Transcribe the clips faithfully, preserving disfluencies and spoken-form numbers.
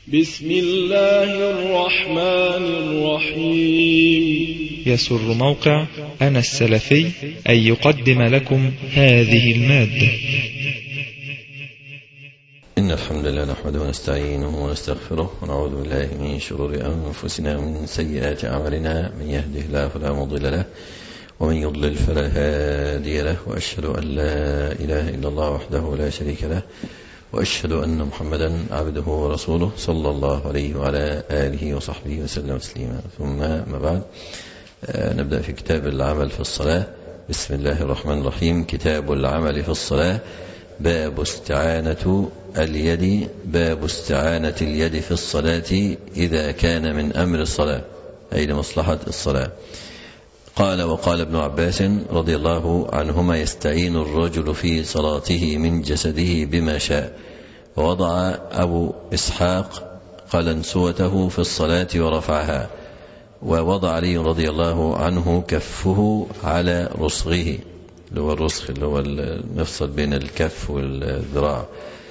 بسم الله الرحمن الرحيم. يسر موقع أنا السلفي أن يقدم لكم هذه المادة. إن الحمد لله نحمده ونستعينه ونستغفره ونعوذ بالله من شرور أنفسنا ومن سيئات أعمالنا، من يهده الله فلا مضل له ومن يضلل فلا هادي له، وأشهد أن لا إله إلا الله وحده لا شريك له، وأشهد أن محمدا عبده ورسوله صلى الله عليه وعلى آله وصحبه وسلم تسليما. ثم ما بعد، نبدأ في كتاب العمل في الصلاة. بسم الله الرحمن الرحيم. كتاب العمل في الصلاة. باب استعانة اليد باب استعانة اليد في الصلاة إذا كان من أمر الصلاة، أي لمصلحة الصلاة. قال: وقال ابن عباس رضي الله عنهما: يستعين الرجل في صلاته من جسده بما شاء. ووضع أبو إسحاق قلنسوته في الصلاة ورفعها. ووضع علي رضي الله عنه كفه على رسغه، اللي هو الرسغ اللي هو المفصل بين الكف والذراع،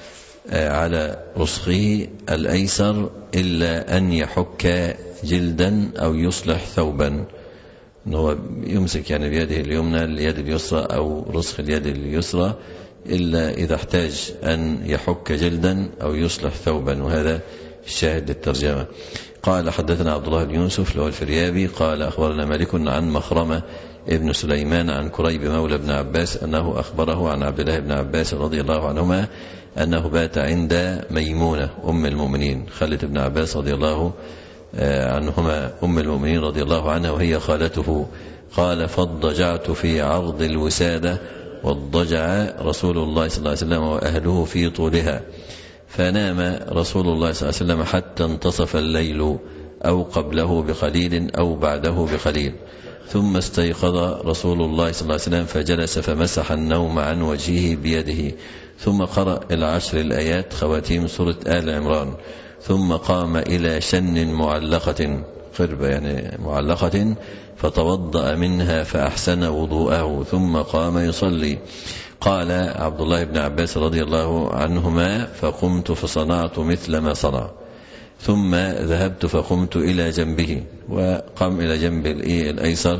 على رسغه الأيسر إلا أن يحك جلدا أو يصلح ثوبا، أنه هو يمسك يعني بيده اليمنى اليد اليسرى أو رسغ اليد اليسرى إلا إذا احتاج أن يحك جلدا أو يصلح ثوبا. وهذا الشاهد للترجمة. قال: حدثنا عبد الله بن يوسف اللي هو الفريابي قال: أخبرنا مالك عن مخرمة ابن سليمان عن كريب مولى ابن عباس أنه أخبره عن عبد الله بن عباس رضي الله عنهما أنه بات عند ميمونة أم المؤمنين خالة ابن عباس رضي الله عنهما أم المؤمنين رضي الله عنها، وهي خالته. قال: فاضطجعت في عرض الوسادة، واضطجع رسول الله صلى الله عليه وسلم وأهله في طولها، فنام رسول الله صلى الله عليه وسلم حتى انتصف الليل، أو قبله بقليل أو بعده بقليل. ثم استيقظ رسول الله صلى الله عليه وسلم فجلس فمسح النوم عن وجهه بيده، ثم قرأ العشر الآيات خواتيم سورة آل عمران، ثم قام إلى شن معلقة، قربة يعني معلقة، فتوضأ منها فأحسن وضوءه، ثم قام يصلي. قال عبد الله بن عباس رضي الله عنهما: فقمت فصنعت مثل ما صنع، ثم ذهبت فقمت إلى جنبه، وقام إلى جنب الأيسر،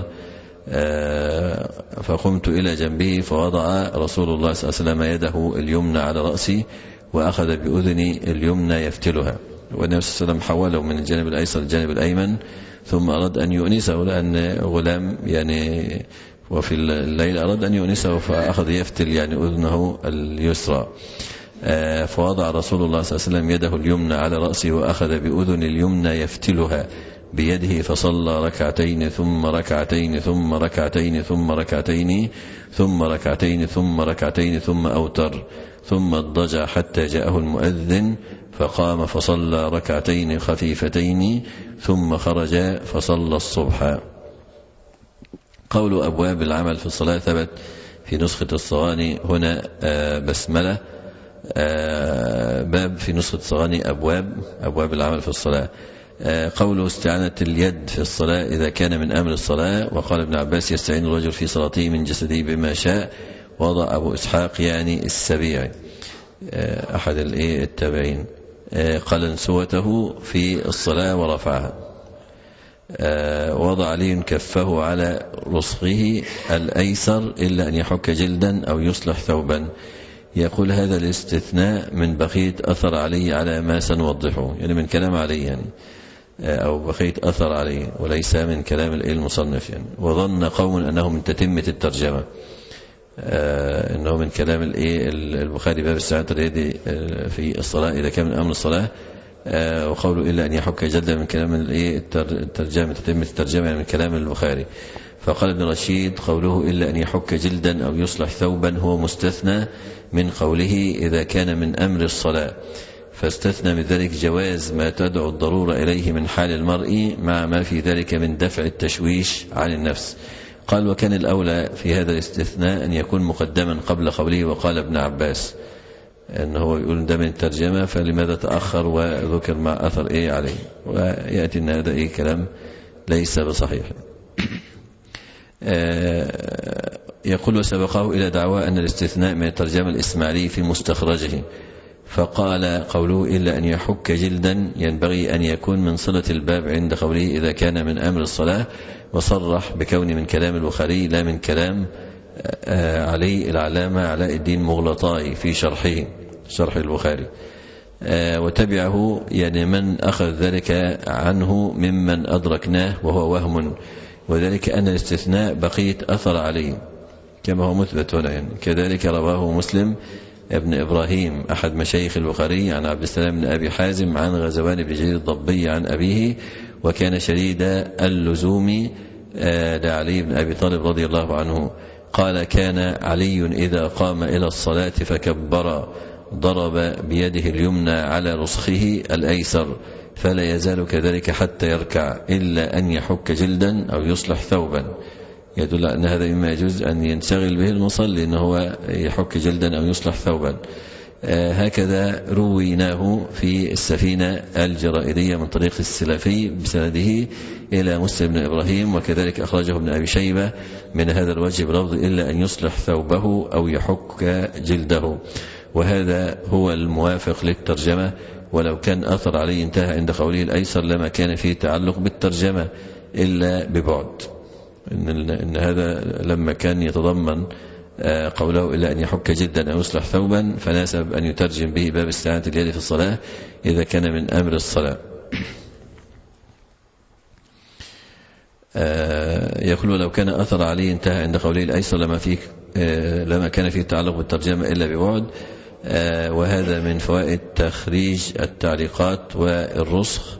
فقمت إلى جنبه فوضع رسول الله صلى الله عليه وسلم يده اليمنى على رأسي، وأخذ بأذني اليمنى يفتلها. والنبي صلى الله عليه وسلم حوله من الجانب الأيسر الجانب الأيمن، ثم أراد أن يؤنسه لأن غلام يعني وفي الليل أراد أن يؤنسه، فأخذ يفتل يعني أذنه اليسرى. فوضع رسول الله صلى الله عليه وسلم يده اليمنى على رأسه، وأخذ بأذن اليمنى يفتلها بيده، فصلى ركعتين ثم ركعتين ثم ركعتين ثم ركعتين ثم ركعتين ثم ركعتين ثم أوتر، ثم اضطجع حتى جاءه المؤذن، فقام فصلى ركعتين خفيفتين، ثم خرج فصلى الصبح. قول أبواب العمل في الصلاة ثبت في نسخة الصغاني هنا بسملة، باب في نسخة الصغاني أبواب أبواب العمل في الصلاة. قوله استعانة اليد في الصلاة إذا كان من أمر الصلاة. وقال ابن عباس: يستعين الرجل في صلاته من جسده بما شاء. وضع أبو إسحاق يعني السبيعي أحد التابعين قلنسوته في الصلاة ورفعها. وضع علي كفه على رسغه الأيسر إلا أن يحك جلدا أو يصلح ثوبا. يقول: هذا الاستثناء من بقية أثر علي على ما سنوضحه، يعني من كلام علي يعني، أو بقية أثر علي، وليس من كلام المصنف يعني. وظن قوم أنه من تتمة الترجمة، أنه من كلام البخاري باب استعانة اليد في الصلاة إذا كان من أمر الصلاة. وقوله إلا أن يحك جلدا من كلام الترجمة، تتمة الترجمة يعني من كلام البخاري. فقال ابن رشيد: قوله إلا أن يحك جلدا أو يصلح ثوبا هو مستثنى من قوله إذا كان من أمر الصلاة، فاستثنى من ذلك جواز ما تدعو الضرورة إليه من حال المرء، مع ما في ذلك من دفع التشويش عن النفس. قال: وكان الأولى في هذا الاستثناء أن يكون مقدما قبل قوله وقال ابن عباس، أنه هو يقول ده من الترجمة، فلماذا تأخر وذكر مع أثر إيه عليه؟ ويأتي أن هذا إيه كلام ليس بصحيح. يقول: وسبقه إلى دعوى أن الاستثناء من الترجمة الإسماعيلي في مستخرجه، فقال قوله إلا أن يحك جلدا ينبغي أن يكون من صلة الباب عند قوله إذا كان من أمر الصلاة، وصرح بكون من كلام البخاري لا من كلام علي العلامة علاء الدين مغلطائي في شرحه شرح البخاري. وتبعه يعني من أخذ ذلك عنه ممن أدركناه وهو وهم، وذلك أن الاستثناء بقية أثر عليه كما هو مثبت هنا يعني. كذلك رواه مسلم ابن إبراهيم أحد مشايخ البخاري عن عبد السلام بن أبي حازم عن غزوان بن جرير الضبي عن أبيه، وكان شديد اللزوم لعلي بن أبي طالب رضي الله عنه. قال كان علي إذا قام إلى الصلاة فكبر ضرب بيده اليمنى على رسخه الأيسر فلا يزال كذلك حتى يركع إلا أن يحك جلدا أو يصلح ثوبا، يدل أن هذا مما يجوز أن ينشغل به المصلي أنه هو يحك جلدا أو يصلح ثوبا. آه هكذا رويناه في السفينة الجرائدية من طريق السلفي بسنده إلى مسلم بن إبراهيم، وكذلك أخرجه ابن أبي شيبة من هذا الوجه بلفظ إلا أن يصلح ثوبه أو يحك جلده، وهذا هو الموافق للترجمة. ولو كان أثر عليه انتهى عند قوله الأيسر لما كان فيه تعلق بالترجمة إلا ببعد، إن, إن هذا لما كان يتضمن قوله إلا أن يحك جدا أو يصلح ثوبا فناسب أن يترجم به باب استعانة اليد في الصلاة إذا كان من أمر الصلاة. يقول لو كان أثر عليه انتهى عند قوله الأيسر لما, فيه لما كان فيه تعلق بالترجمة إلا ببعد، وهذا من فوائد تخريج التعليقات والرسخ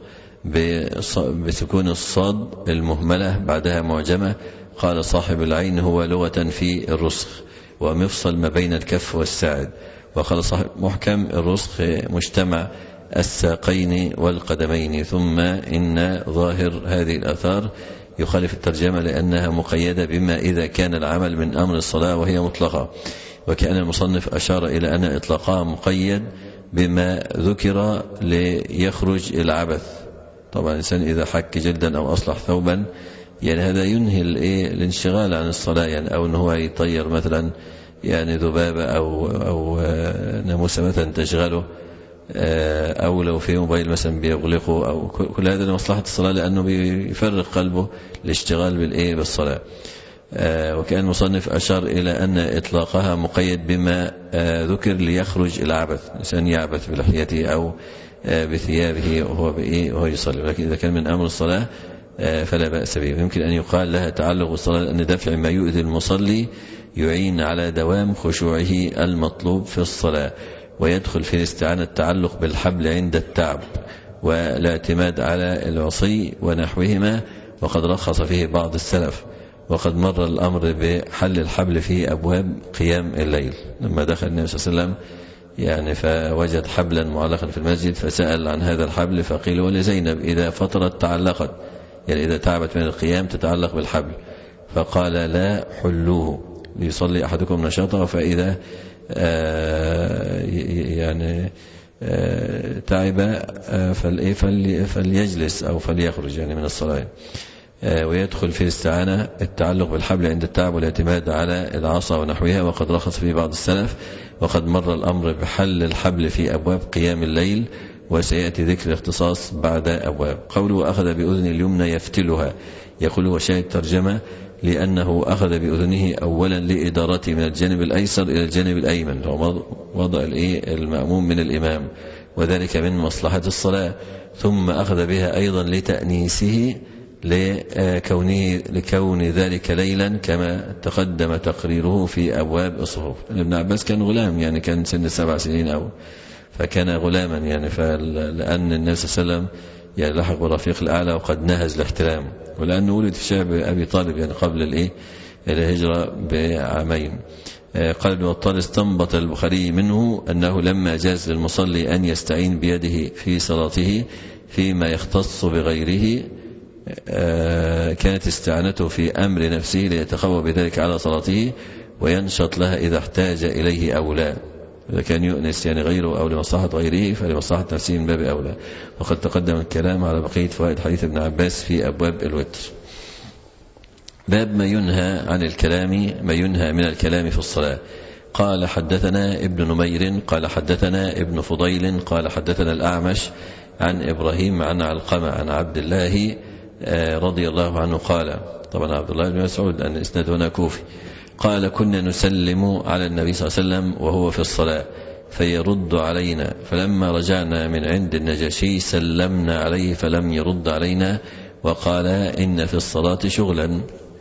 بسكون الصاد المهملة بعدها معجمة. قال صاحب العين هو لغة في الرسخ ومفصل ما بين الكف والساعد، وقال صاحب محكم الرسخ مجتمع الساقين والقدمين. ثم إن ظاهر هذه الآثار يخالف الترجمة لأنها مقيدة بما إذا كان العمل من أمر الصلاة وهي مطلقة، وكأن المصنف أشار إلى أن إطلاقها مقيد بما ذكر ليخرج العبث. طبعا الإنسان إذا حك جلدا أو أصلح ثوبا يعني هذا ينهي الانشغال عن الصلاة، يعني أو أنه هو يطير مثلا يعني ذبابة أو, أو ناموسة مثلا تشغله، أو لو في موبايل مثلا بيغلقه، أو كل هذا لمصلحة الصلاة لأنه بيفرغ قلبه لاشتغال بالإيه بالصلاة. وكأن المصنف أشار إلى أن إطلاقها مقيد بما ذكر ليخرج العبث، الإنسان يعبث بلحيته أو بثيابه وهو بإيه وهو يصلي، ولكن إذا كان من أمر الصلاة فلا بأس به. يمكن أن يقال لها تعلق الصلاة لأن دفع ما يؤذي المصلي يعين على دوام خشوعه المطلوب في الصلاة، ويدخل في الاستعانة التعلق بالحبل عند التعب والاعتماد على العصي ونحوهما، وقد رخص فيه بعض السلف. وقد مر الأمر بحل الحبل في أبواب قيام الليل، لما دخل النبي صلى الله عليه وسلم يعني فوجد حبلا معلقا في المسجد فسأل عن هذا الحبل فقيل ولزينب إذا فطرت تعلقت، يعني إذا تعبت من القيام تتعلق بالحبل، فقال لا حلوه ليصلي أحدكم نشاطه، فإذا آه يعني آه تعب آه فليجلس أو فليخرج يعني من الصلاة. ويدخل في الاستعانة التعلق بالحبل عند التعب والاعتماد على العصا ونحوها، وقد رخص فيه بعض السلف. وقد مر الأمر بحل الحبل في أبواب قيام الليل، وسيأتي ذكر الاختصاص بعد أبواب. قوله أخذ بأذن اليمنى يفتلها، يقول وشاهد ترجمة لأنه أخذ بأذنه أولا لإدارته من الجانب الأيسر إلى الجانب الأيمن، هو وضع المأموم من الإمام، وذلك من مصلحة الصلاة. ثم أخذ بها أيضا لتأنيسه لكونه لكون ذلك ليلا كما تقدم تقريره في أبواب الصفوف. ابن عباس كان غلام، يعني كان سن سبع سنين أو فكان غلاما، يعني فلأن النبي صلى الله عليه وسلم يعني لحق بالرفيق الأعلى وقد نهز الاحتلام، ولأنه ولد في شعب أبي طالب يعني قبل الإيه الهجرة بعامين. قال ابن بطال استنبط البخاري منه أنه لما جاز للمصلي أن يستعين بيده في صلاته فيما يختص بغيره كانت استعانته في أمر نفسه ليتقوى بذلك على صلاته وينشط لها إذا احتاج إليه أو لا. إذا كان يؤنس يعني غيره أو لمصلحة غيره فلمصلحة نفسه من باب أولى. وقد تقدم الكلام على بقية فوائد حديث ابن عباس في أبواب الوتر. باب ما ينهى عن الكلام، ما ينهى من الكلام في الصلاة. قال حدثنا ابن نمير قال حدثنا ابن فضيل قال حدثنا الأعمش عن إبراهيم عن علقمة عن عبد الله رضي الله عنه قال، طبعا عبد الله بن مسعود لأن الإسناد هنا كوفي، قال كنا نسلم على النبي صلى الله عليه وسلم وهو في الصلاة فيرد علينا، فلما رجعنا من عند النجاشي سلمنا عليه فلم يرد علينا وقال إن في الصلاة شغلا.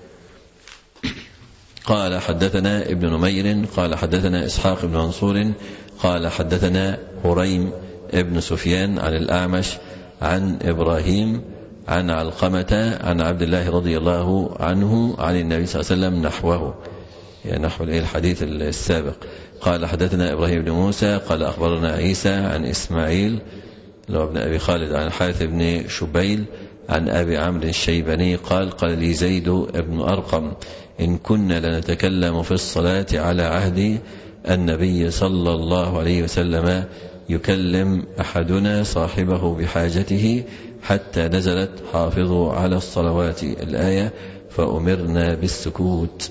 قال حدثنا ابن نمير قال حدثنا إسحاق بن منصور قال حدثنا هريم ابن سفيان عن الأعمش عن إبراهيم عن علقمة عن عبد الله رضي الله عنه عن النبي صلى الله عليه وسلم نحوه، يعني نحو الحديث السابق. قال حدثنا إبراهيم بن موسى قال أخبرنا عيسى عن إسماعيل لو ابن أبي خالد عن حارث بن شبيل عن أبي عمرو الشيباني قال قال لي زيد بن أرقم إن كنا لنتكلم في الصلاة على عهد النبي صلى الله عليه وسلم يكلم أحدنا صاحبه بحاجته حتى نزلت حافظوا على الصلوات الآية فأمرنا بالسكوت.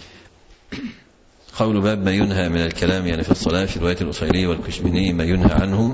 قول باب ما ينهى من الكلام يعني في الصلاة في رواية الأصيلي والكشميني ما ينهى عنه.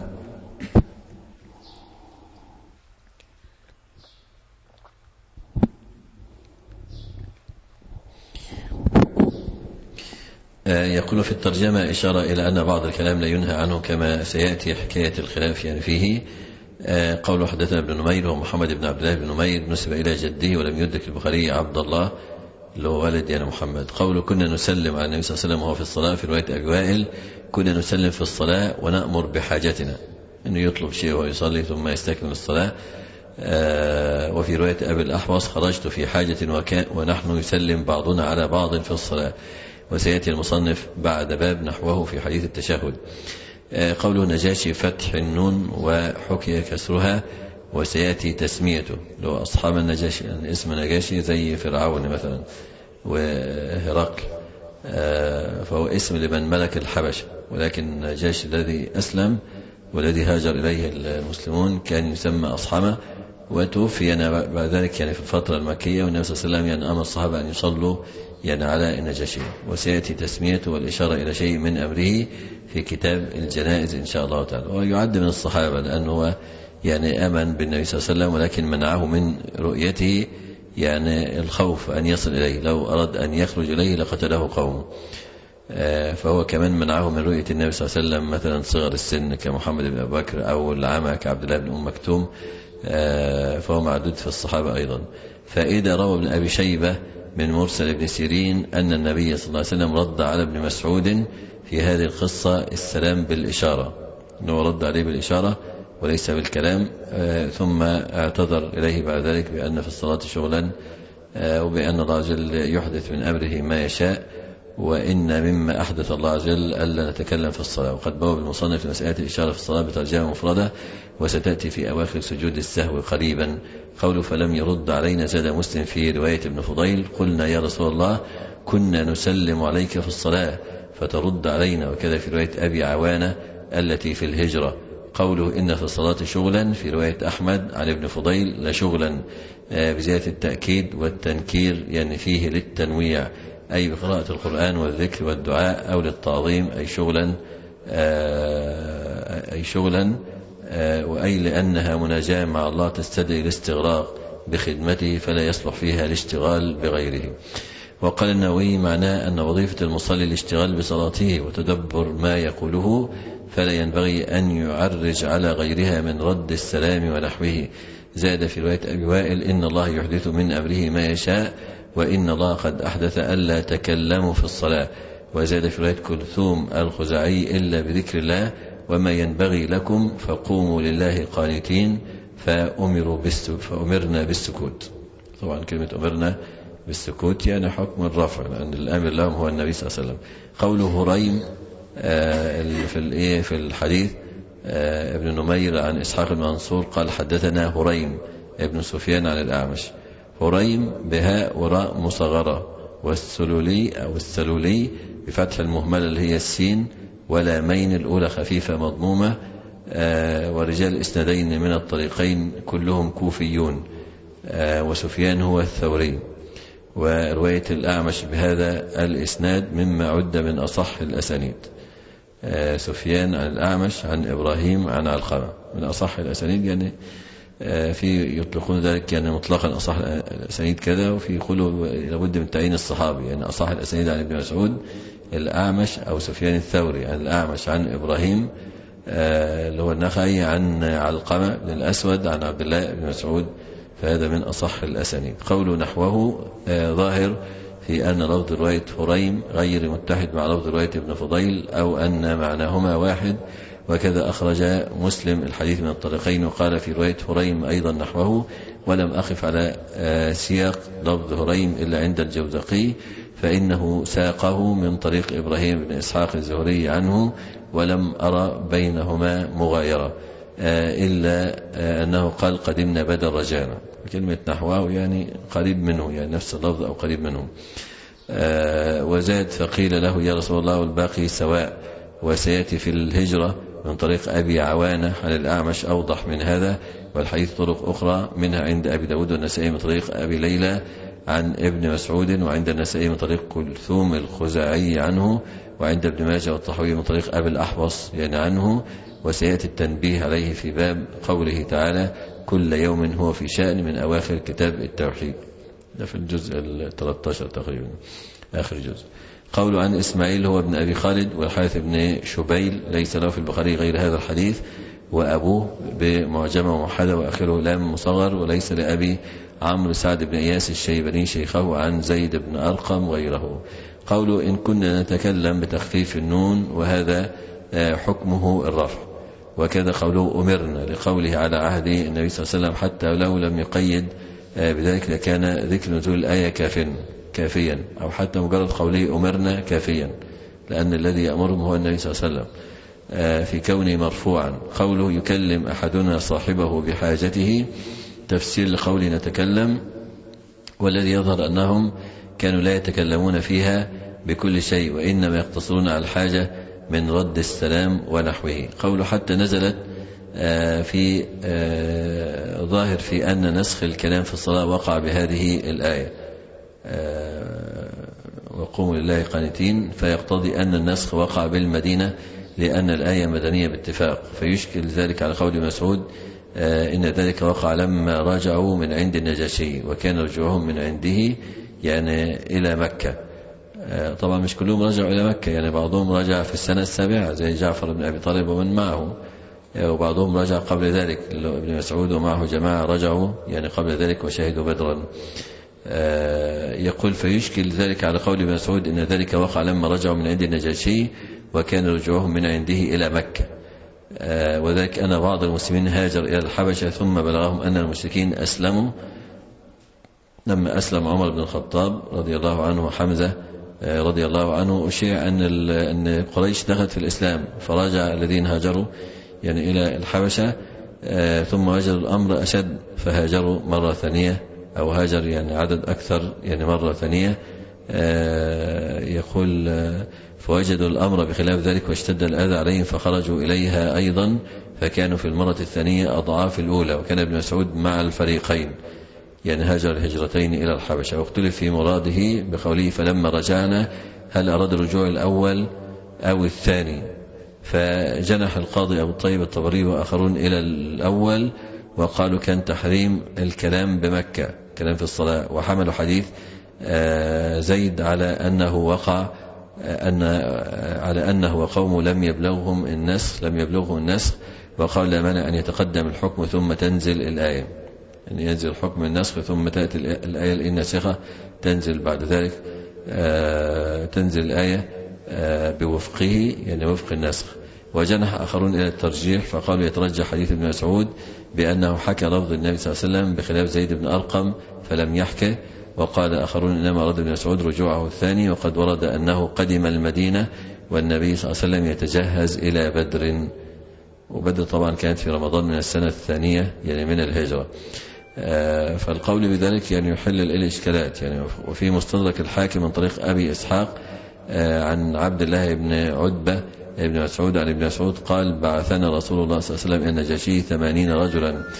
يقول في الترجمة إشارة إلى أن بعض الكلام لا ينهى عنه كما سيأتي حكاية الخلاف يعني فيه. قوله حدثنا ابن نمير ومحمد بن عبد الله بن نمير نسب إلى جده ولم يدرك البخاري عبد الله اللي هو والد يعني محمد. قوله كنا نسلم على النبي صلى الله عليه وسلم وهو في الصلاة في رواية أبي وائل كنا نسلم في الصلاة ونأمر بحاجتنا أنه يطلب شيء ويصلي ثم يستكمل الصلاة. وفي رواية أبي الأحوص خرجت في حاجة ونحن يسلم بعضنا على بعض في الصلاة. وسيأتي المصنف بعد باب نحوه في حديث التشهد. قوله نجاشي فتح النون وحكي كسرها وسيأتي تسميته لو أصحاب النجاشي يعني اسم نجاشي زي فرعون مثلا وهرقل فهو اسم لمن ملك الحبشة، ولكن نجاشي الذي أسلم والذي هاجر إليه المسلمون كان يسمى أصحمة وتوفي بعد ذلك يعني في الفترة المكية والنبي صلى الله عليه وسلم يعني أمر الصحابة أن يصلوا يعني على النجاشي. وسيأتي تسميته والإشارة إلى شيء من أمره في كتاب الجنائز إن شاء الله تعالى. ويعد من الصحابة لأنه يعني آمن بالنبي صلى الله عليه وسلم ولكن منعه من رؤيته يعني الخوف أن يصل إليه، لو أراد أن يخرج إليه لقتله قومه. فهو كمان منعه من رؤية النبي صلى الله عليه وسلم مثلا صغر السن كمحمد بن أبي بكر أو العمى كعبد الله بن أم مكتوم، فهو معدود في الصحابة أيضا. فإذا روى ابن أبي شيبة من مرسل ابن سيرين أن النبي صلى الله عليه وسلم رد على ابن مسعود في هذه القصة السلام بالإشارة، أنه رد عليه بالإشارة وليس بالكلام، ثم اعتذر إليه بعد ذلك بأن في الصلاة شغلا وبأن الله عز وجل يحدث من أمره ما يشاء، وإن مما أحدث الله عز وجل ألا نتكلم في الصلاة. وقد بوب المصنف مسألة الإشارة في الصلاة بترجمة مفردة وستأتي في أواخر سجود السهو قريبا. قوله فلم يرد علينا زاد مسلم في رواية ابن فضيل قلنا يا رسول الله كنا نسلم عليك في الصلاة فترد علينا، وكذا في رواية أبي عوانة التي في الهجرة. قوله إن في الصلاة شغلا في رواية أحمد عن ابن فضيل لشغلا بزيادة التأكيد والتنكير يعني فيه للتنويع أي بقراءة القرآن والذكر والدعاء، أو للتعظيم أي شغلا أي شغلا وأي لأنها مناجاة مع الله تستدعي الاستغراق بخدمته فلا يصلح فيها الاشتغال بغيره. وقال النووي معناه أن وظيفة المصلي الاشتغال بصلاته وتدبر ما يقوله، فلا ينبغي أن يعرج على غيرها من رد السلام ونحوه. زاد في رواية أبي وائل إن الله يحدث من أمره ما يشاء وإن الله قد أحدث ألا تكلموا في الصلاة. وزاد في رواية كلثوم الخزاعي إلا بذكر الله وما ينبغي لكم فقوموا لله قانتين فأمروا فأمرنا بالسكوت. طبعا كلمة أمرنا بالسكوت يعني حكم الرفع لأن الأمر لهم هو النبي صلى الله عليه وسلم. قوله هريم في في الحديث ابن نمير عن إسحاق بن منصور قال حدثنا هريم ابن سفيان عن الأعمش. هريم بهاء وراء مصغرة والسلولي أو السلولي بفتح المهملة اللي هي السين ولامين الأولى خفيفة مضمومة. ورجال إسنادين من الطريقين كلهم كوفيون وسفيان هو الثوري. ورواية الأعمش بهذا الإسناد مما عد من أصح الأسانيد. سفيان عن الأعمش عن إبراهيم عن علقمة من أصح الأسانيد، يعني في يطلقون ذلك يعني مطلقا أصح الأسانيد كذا، وفي يقولوا لابد من تعيين الصحابي، يعني أصح الأسانيد عن ابن مسعود الأعمش أو سفيان الثوري عن الأعمش عن إبراهيم اللي هو النخعي عن علقمة بن الأسود عن عبد الله بن مسعود، فهذا من أصح الأسانيد. قول نحوه ظاهر في أن لفظ رواية هريم غير متحد مع لفظ رواية ابن فضيل أو أن معناهما واحد، وكذا أخرج مسلم الحديث من الطريقين وقال في رواية هريم أيضا نحوه، ولم أقف على سياق لفظ هريم إلا عند الجوزقي فإنه ساقه من طريق إبراهيم بن إسحاق الزهري عنه، ولم أرى بينهما مغايرة إلا أنه قال قدمنا بدر رجعنا. كلمة نحوه يعني قريب منه، يعني نفس اللفظ أو قريب منه. وزاد فقيل له يا رسول الله والباقي سواء، وسيأتي في الهجرة من طريق أبي عوانة عن الأعمش أوضح من هذا، والحديث طرق أخرى منها عند أبي داود والنسائي من طريق أبي ليلى عن ابن مسعود، وعند النسائي من طريق كلثوم الخزاعي عنه، وعند ابن ماجه والطحاوي من طريق أبي الأحوص يعني عنه. وسيأتي التنبيه عليه في باب قوله تعالى كل يوم هو في شأن من أواخر كتاب التوحيد، ده في الجزء الثالث عشر تقريبا آخر جزء. قول عن إسماعيل هو ابن أبي خالد والحارث بن شبيل ليس له في البخاري غير هذا الحديث، وأبوه بمعجمة موحدة وآخره لام مصغر، وليس لأبي عمرو سعد بن إياس الشيباني شيخه عن زيد بن أرقم غيره. قول إن كنا نتكلم بتخفيف النون وهذا حكمه الرفع، وكذا قوله أمرنا لقوله على عهد النبي صلى الله عليه وسلم حتى لو لم يقيد بذلك لكان ذكر نزول الآية كافيا كافيا أو حتى مجرد قوله أمرنا كافيا، لأن الذي يأمرهم هو النبي صلى الله عليه وسلم في كونه مرفوعا. قوله يكلم أحدنا صاحبه بحاجته تفسير لقوله نتكلم، والذي يظهر أنهم كانوا لا يتكلمون فيها بكل شيء وإنما يقتصرون على الحاجة من رد السلام ونحوه. قوله حتى نزلت في ظاهر في أن نسخ الكلام في الصلاة وقع بهذه الآية وقوموا لله قانتين، فيقتضي أن النسخ وقع بالمدينة لأن الآية مدنية باتفاق، فيشكل ذلك على قول مسعود إن ذلك وقع لما رجعوا من عند النجاشي وكان رجوعهم من عنده يعني إلى مكة. طبعا مش كلهم رجعوا إلى مكة، يعني بعضهم رجع في السنة السابعة زي جعفر بن أبي طالب ومن معه، وبعضهم رجع قبل ذلك ابن مسعود ومعه جماعة رجعوا يعني قبل ذلك وشهدوا بدرا. يقول فيشكل ذلك على قول ابن مسعود إن ذلك وقع لما رجعوا من عند النجاشي وكان رجوعهم من عنده إلى مكة، وذلك أن بعض المسلمين هاجر إلى الحبشة ثم بلغهم أن المشركين أسلموا لما أسلم عمر بن الخطاب رضي الله عنه وحمزة رضي الله عنه، أشيع أن أن قريش دخلت في الإسلام فرجع الذين هاجروا يعني إلى الحبشة ثم وجدوا الأمر أشد فهاجروا مرة ثانية أو هاجر يعني عدد أكثر يعني مرة ثانية. يقول فوجدوا الأمر بخلاف ذلك واشتد الأذى عليهم فخرجوا إليها أيضا فكانوا في المرة الثانية أضعاف الأولى، وكان ابن مسعود مع الفريقين يعني هاجر الهجرتين إلى الحبشة. واختلف في مراده بقوله فلما رجعنا هل أراد الرجوع الأول أو الثاني، فجنح القاضي أبو الطيب الطبري وآخرون إلى الأول وقالوا كان تحريم الكلام بمكة كلام في الصلاة، وحملوا حديث زيد على أنه وقع أن على أنه وقوم لم يبلغهم النسخ لم يبلغهم النسخ وقال لا مانع أن يتقدم الحكم ثم تنزل الآية، أن ينزل الحكم النسخ ثم تأتي الآية الناسخة تنزل بعد ذلك تنزل الآية بوفقه يعني وفق النسخ. وجنح آخرون إلى الترجيح فقالوا يترجح حديث ابن مسعود بأنه حكى لفظ النبي صلى الله عليه وسلم بخلاف زيد بن أرقم فلم يحكي، وقال آخرون إنما أراد ابن مسعود رجوعه الثاني، وقد ورد أنه قدم المدينة والنبي صلى الله عليه وسلم يتجهز إلى بدر، وبدر طبعا كانت في رمضان من السنة الثانية يعني من الهجرة. فالقول بذلك يعني يحل الإشكالات يعني. وفي مستدرك الحاكم من طريق أبي إسحاق عن عبد الله بن عتبة ابن مسعود عن ابن مسعود قال بعثنا رسول الله صلى الله عليه وسلم إلى النجاشي ثمانين رجلا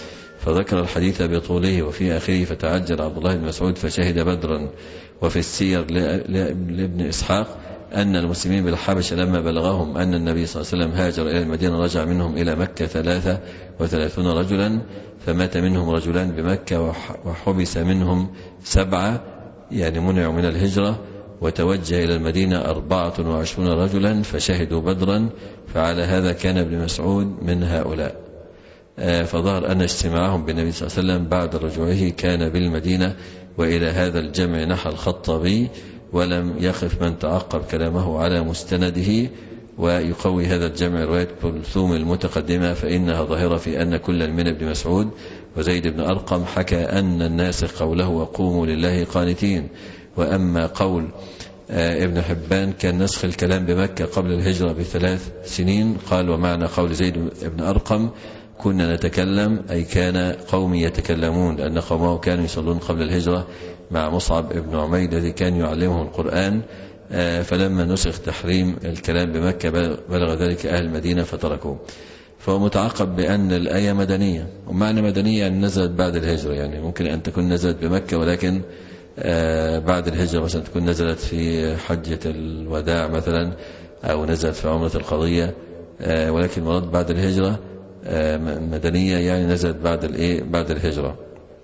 فذكر الحديث بطوله وفي آخره فتعجل عبد الله بن مسعود فشهد بدرا. وفي السير لابن إسحاق أن المسلمين بالحبشة لما بلغهم أن النبي صلى الله عليه وسلم هاجر إلى المدينة رجع منهم إلى مكة ثلاثة وثلاثون رجلا، فمات منهم رجلان بمكة وحبس منهم سبعة، يعني منعوا من الهجرة، وتوجه إلى المدينة أربعة وعشرون رجلا فشهدوا بدرا، فعلى هذا كان ابن مسعود من هؤلاء. فظهر أن اجتماعهم بالنبي صلى الله عليه وسلم بعد رجوعه كان بالمدينة. وإلى هذا الجمع نحى الخطابي، ولم يخف من تعقب كلامه على مستنده. ويقوي هذا الجمع رواية كلثوم المتقدمة، فإنها ظاهرة في أن كل من ابن مسعود وزيد بن أرقم حكى أن الناس قوله وقوموا لله قانتين. وأما قول ابن حبان كان نسخ الكلام بمكة قبل الهجرة بثلاث سنين، قال ومعنى قول زيد بن أرقم كنا نتكلم أي كان قومي يتكلمون، لأن قومه كانوا يصلون قبل الهجرة مع مصعب بن عمير الذي كان يعلمه القرآن. فلما نسخ تحريم الكلام بمكة بلغ ذلك أهل المدينة فتركوه. فهو متعقب بأن الآية مدنية، ومعنى مدنية يعني نزلت بعد الهجرة، يعني ممكن أن تكون نزلت بمكة ولكن بعد الهجرة، مثلا تكون نزلت في حجة الوداع مثلا، أو نزلت في عمرة القضية، ولكن مراد بعد الهجرة مدنية يعني نزلت بعد الإيه بعد الهجرة.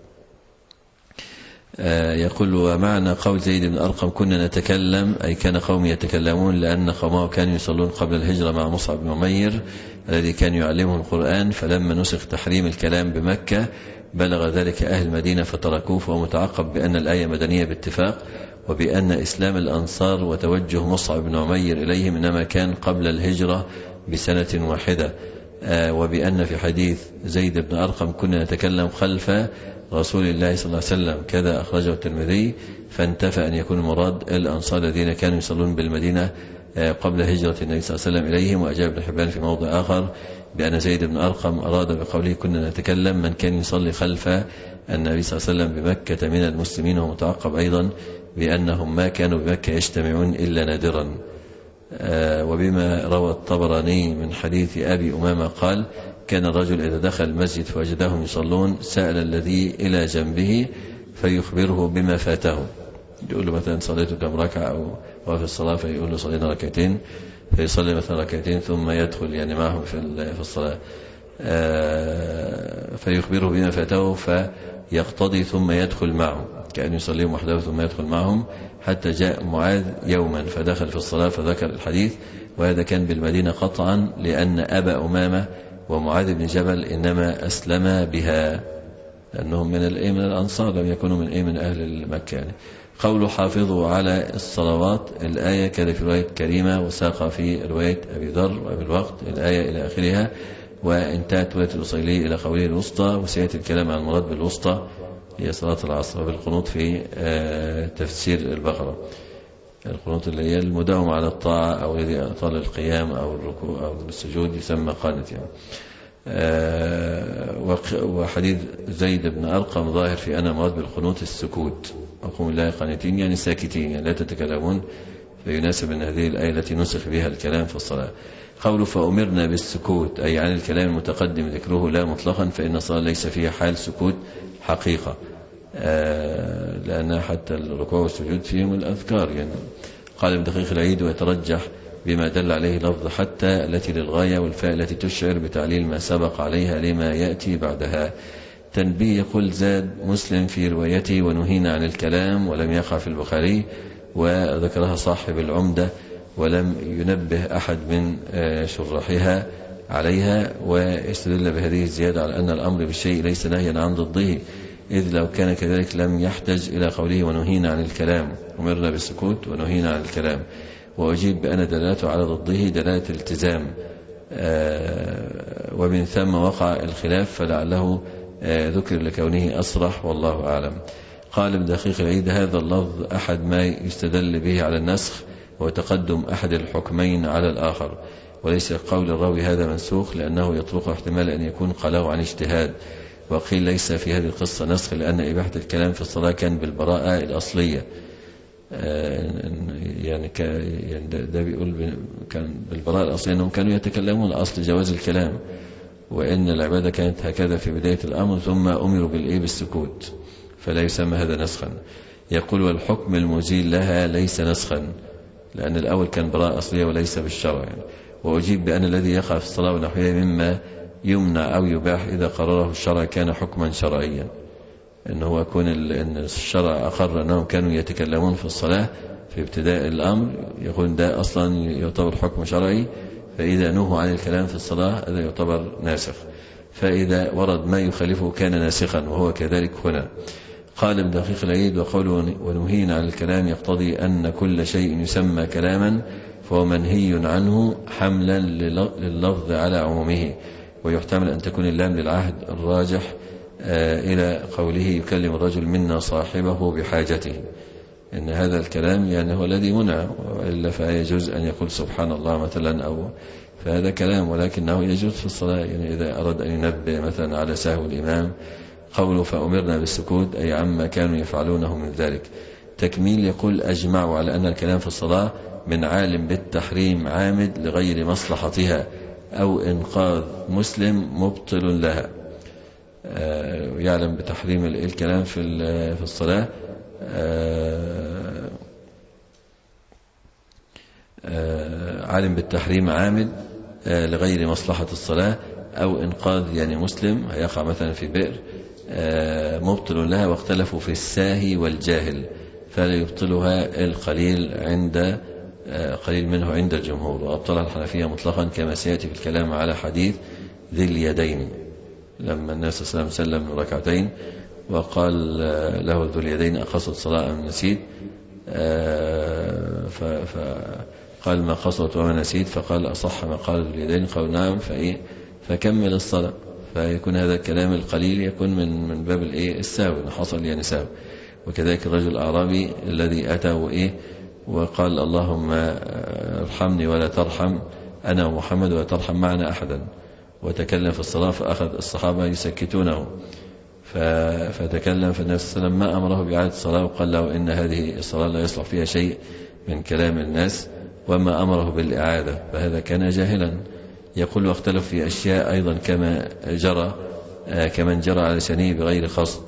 يقول ومعنى قول زيد بن أرقم كنا نتكلم أي كان قوم يتكلمون، لأن قومه كانوا يصلون قبل الهجرة مع مصعب بن عمير الذي كان يعلمه القرآن، فلما نسخ تحريم الكلام بمكة بلغ ذلك أهل المدينة فتركوه. فهو متعقب بأن الآية مدنية باتفاق، وبأن إسلام الأنصار وتوجه مصعب بن عمير إليهم إنما كان قبل الهجرة بسنة واحدة، وبأن في حديث زيد بن أرقم كنا نتكلم خلف رسول الله صلى الله عليه وسلم كذا أخرجه الترمذي، فانتفى أن يكون مراد الأنصار الذين كانوا يصلون بالمدينة قبل هجرة النبي صلى الله عليه وسلم إليهم. وأجاب ابن حبان في موضع آخر بأن زيد بن أرقم أراد بقوله كنا نتكلم من كان يصلي خلف النبي صلى الله عليه وسلم بمكة من المسلمين، ومتعقب أيضا بأنهم ما كانوا بمكة يجتمعون إلا نادرا. وبما روى الطبراني من حديث أبي أمامة قال كان الرجل إذا دخل المسجد فوجدهم يصلون سأل الذي إلى جنبه فيخبره بما فاته، يقول له مثلا صليت كم ركعة أو وفي الصلاة، فيقول له صلينا ركعتين، فيصلي مثلا ركعتين ثم يدخل يعني معهم في الصلاة، فيخبره بما فاته فيقتضي ثم يدخل معه، كأن يصليهم وحده ثم يدخل معهم، حتى جاء معاذ يوما فدخل في الصلاة فذكر الحديث. وهذا كان بالمدينة قطعا، لأن أبا أمامة ومعاذ بن جبل إنما أسلم بها، لأنهم من الإيه من الأنصار، لم يكونوا من إيه من أهل مكة. يعني قوله حافظوا على الصلوات، الآية كذا في رواية كريمة، وساق في رواية أبي ذر وأبي الوقت الآية إلى آخرها. وانتهت رواية الأصيلي إلى قوله الوسطى، وسيأتي الكلام عن المراد بالوسطى هي صلاة العصر. وبالقنوط في تفسير البقرة، القنوط اللي هي المداومة على الطاعة أو الذي أطال القيام أو الركوع أو السجود يسمى قانت يعني. وحديث زيد بن أرقم ظاهر في أن مراد بالقنوط السكوت، وقوموا لله قانتين يعني ساكتين، يعني لا تتكلمون، فيناسب أن هذه الآية التي نسخ بها الكلام في الصلاة. قوله فأمرنا بالسكوت أي عن الكلام المتقدم ذكره لا مطلقا، فإن الصلاة ليس فيها حال سكوت حقيقة، لأن حتى الركوع والسجود فيهم الأذكار يعني. قال ابن دقيق العيد ويترجح بما دل عليه لفظ حتى التي للغاية، والفاء التي تشعر بتعليل ما سبق عليها لما يأتي بعدها. تنبيه يقول زاد مسلم في روايته ونهينا عن الكلام، ولم يقع في البخاري، وذكرها صاحب العمدة، ولم ينبه أحد من شرحها عليها، ويستدل بهذه الزيادة على أن الأمر بالشيء ليس نهيا عن ضده، إذ لو كان كذلك لم يحتج إلى قوله ونهينا عن الكلام، أمرنا بالسكوت ونهينا عن الكلام. وأجيب بأن دلالته على ضده دلالة التزام، ومن ثم وقع الخلاف، فلعله ذكر لكونه أصرح والله أعلم. قال ابن دقيق العيد هذا اللفظ أحد ما يستدل به على النسخ وتقدم أحد الحكمين على الآخر، وليس قول الراوي هذا منسوخ، لأنه يطرق احتمال أن يكون قاله عن اجتهاد. وقيل ليس في هذه القصة نسخ، لأن إباحة الكلام في الصلاة كان بالبراءة الأصلية، يعني, يعني ده بيقول كان بالبراءة الأصلية أنهم كانوا يتكلمون أصل جواز الكلام، وإن العبادة كانت هكذا في بداية الأمر ثم أمروا بالإيه بالسكوت، فلا يسمى هذا نسخا. يقول والحكم المزيل لها ليس نسخا، لأن الأول كان براءة أصلية وليس بالشرع يعني. وأجيب بأن الذي يقع في الصلاة ونحوها مما يمنع أو يباح إذا قرره الشرع كان حكما شرعيا، إن هو يكون إن الشرع أقر أنهم كانوا يتكلمون في الصلاة في ابتداء الأمر، يقول ده أصلا يعتبر حكم شرعي، فإذا نهوا عن الكلام في الصلاة هذا يعتبر ناسخ، فإذا ورد ما يخالفه كان ناسخا، وهو كذلك هنا. قال ابن دقيق العيد وقوله ونهينا عن الكلام يقتضي أن كل شيء يسمى كلاما فهو منهي عنه حملا لللفظ على عمومه، ويحتمل أن تكون اللام للعهد الراجح إلى قوله يكلم الرجل منا صاحبه بحاجته، إن هذا الكلام يعني هو الذي منع، وإلا فيجوز أن يقول سبحان الله مثلا، أو فهذا كلام ولكنه يجوز في الصلاة، يعني إذا أراد أن ينبه مثلا على سهو الإمام قوله فأمرنا بالسكوت أي عما كانوا يفعلونه من ذلك. تكميل يقول أجمعوا على أن الكلام في الصلاة من عالم بالتحريم عامد لغير مصلحتها أو إنقاذ مسلم مبطل لها. يعلم بتحريم الكلام في في الصلاة عالم بالتحريم عامد لغير مصلحة الصلاة أو إنقاذ يعني مسلم هيقع مثلا في بئر مبطل لها، واختلفوا في الساهي والجاهل فلا يبطلها القليل عند قليل منه عند الجمهور، وأبطلها الحنفية مطلقا كما سيأتي في الكلام على حديث ذي اليدين لما الناس صلى الله عليه وسلم سلم ركعتين وقال له ذو اليدين أقصد صلاة أم نسيت، فقال ما قصدت وما نسيت، فقال أصح ما قال ذو اليدين، قال نعم، فإيه فكمل الصلاة. فيكون هذا الكلام القليل يكون من من باب الايه السهو حصل يعني سهو. وكذلك الرجل الأعرابي الذي أتى وإيه وقال اللهم ارحمني ولا ترحم أنا ومحمد ولا ترحم معنا أحدا، وتكلم في الصلاة فأخذ الصحابة يسكتونه، فتكلم فالنبي صلى الله عليه وسلم ما أمره بإعادة الصلاة وقال له إن هذه الصلاة لا يصلح فيها شيء من كلام الناس، وما أمره بالإعادة، فهذا كان جاهلا. يقول واختلف في أشياء أيضا كما جرى كمن جرى على لسانه بغير قصد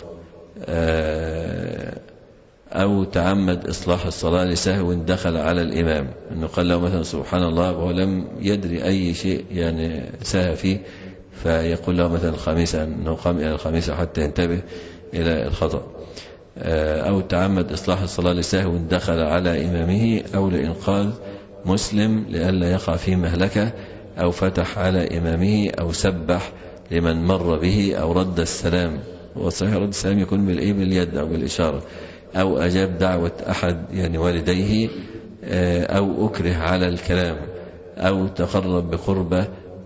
أو تعمد إصلاح الصلاة لسهو دخل على الإمام، أنه قال له مثلا سبحان الله وهو لم يدري أي شيء يعني سهى فيه، فيقول له مثلا الخامسة أنه قام إلى الخامسة حتى ينتبه إلى الخطأ، أو تعمد إصلاح الصلاة لسهو دخل على إمامه أو لإنقاذ مسلم لئلا يقع في مهلكة، أو فتح على إمامه، أو سبح لمن مر به، أو رد السلام، وصحيح رد السلام يكون بالإيه باليد أو بالإشارة، أو أجاب دعوة أحد يعني والديه، أو أكره على الكلام، أو تقرب بقربة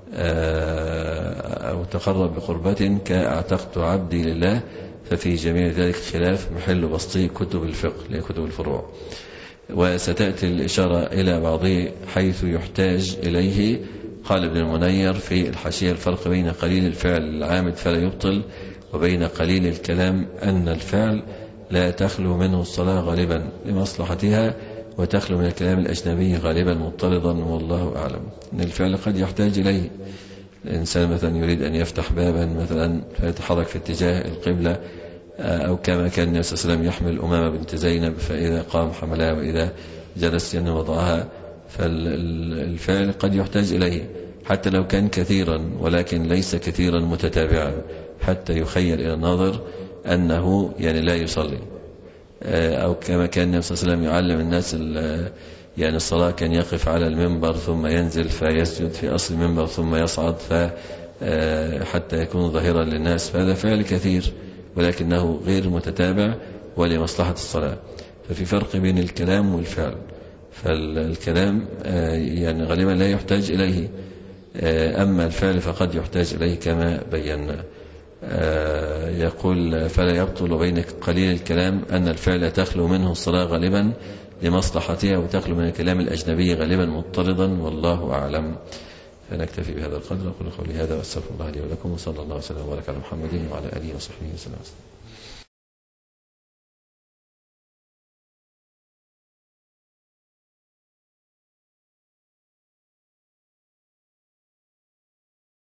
أو تقرب بقربة كأعتقت عبدي لله، ففي جميع ذلك خلاف محل بسطه كتب الفقه لكتب الفروع. وستأتي الإشارة إلى بعضه حيث يحتاج إليه. قال ابن المنير في الحاشية الفرق بين قليل الفعل العامد فلا يبطل وبين قليل الكلام أن الفعل لا تخلو منه الصلاة غالبا لمصلحتها، وتخلو من الكلام الأجنبي غالبا مضطردا، والله أعلم. أن الفعل قد يحتاج إليه، الإنسان مثلا يريد أن يفتح بابا مثلا فيتحرك في اتجاه القبلة، أو كما كان النبي صلى الله عليه وسلم يحمل أمامة بنت زينب فإذا قام حملها وإذا جلس ينه وضعها، فالفعل قد يحتاج إليه حتى لو كان كثيرا، ولكن ليس كثيرا متتابعا حتى يخيل إلى الناظر أنه يعني لا يصلي. أو كما كان النبي صلى الله عليه وسلم يعلم الناس يعني الصلاة، كان يقف على المنبر ثم ينزل فيسجد في أصل المنبر ثم يصعد حتى يكون ظاهرا للناس، فهذا فعل كثير ولكنه غير متتابع ولمصلحة الصلاة. ففي فرق بين الكلام والفعل، فالكلام يعني غالبا لا يحتاج إليه، أما الفعل فقد يحتاج إليه كما بينا. يقول فلا يبطل بين قليل الكلام أن الفعل تخلو منه الصلاة غالبا لمصلحتها، وتخلو من الكلام الأجنبي غالبا مضطردا، والله أعلم. فنكتفي بهذا القدر. أقول قولي هذا واستغفر الله لي ولكم، وصلى الله وسلم وبارك على محمد وعلى آله وصحبه وسلم.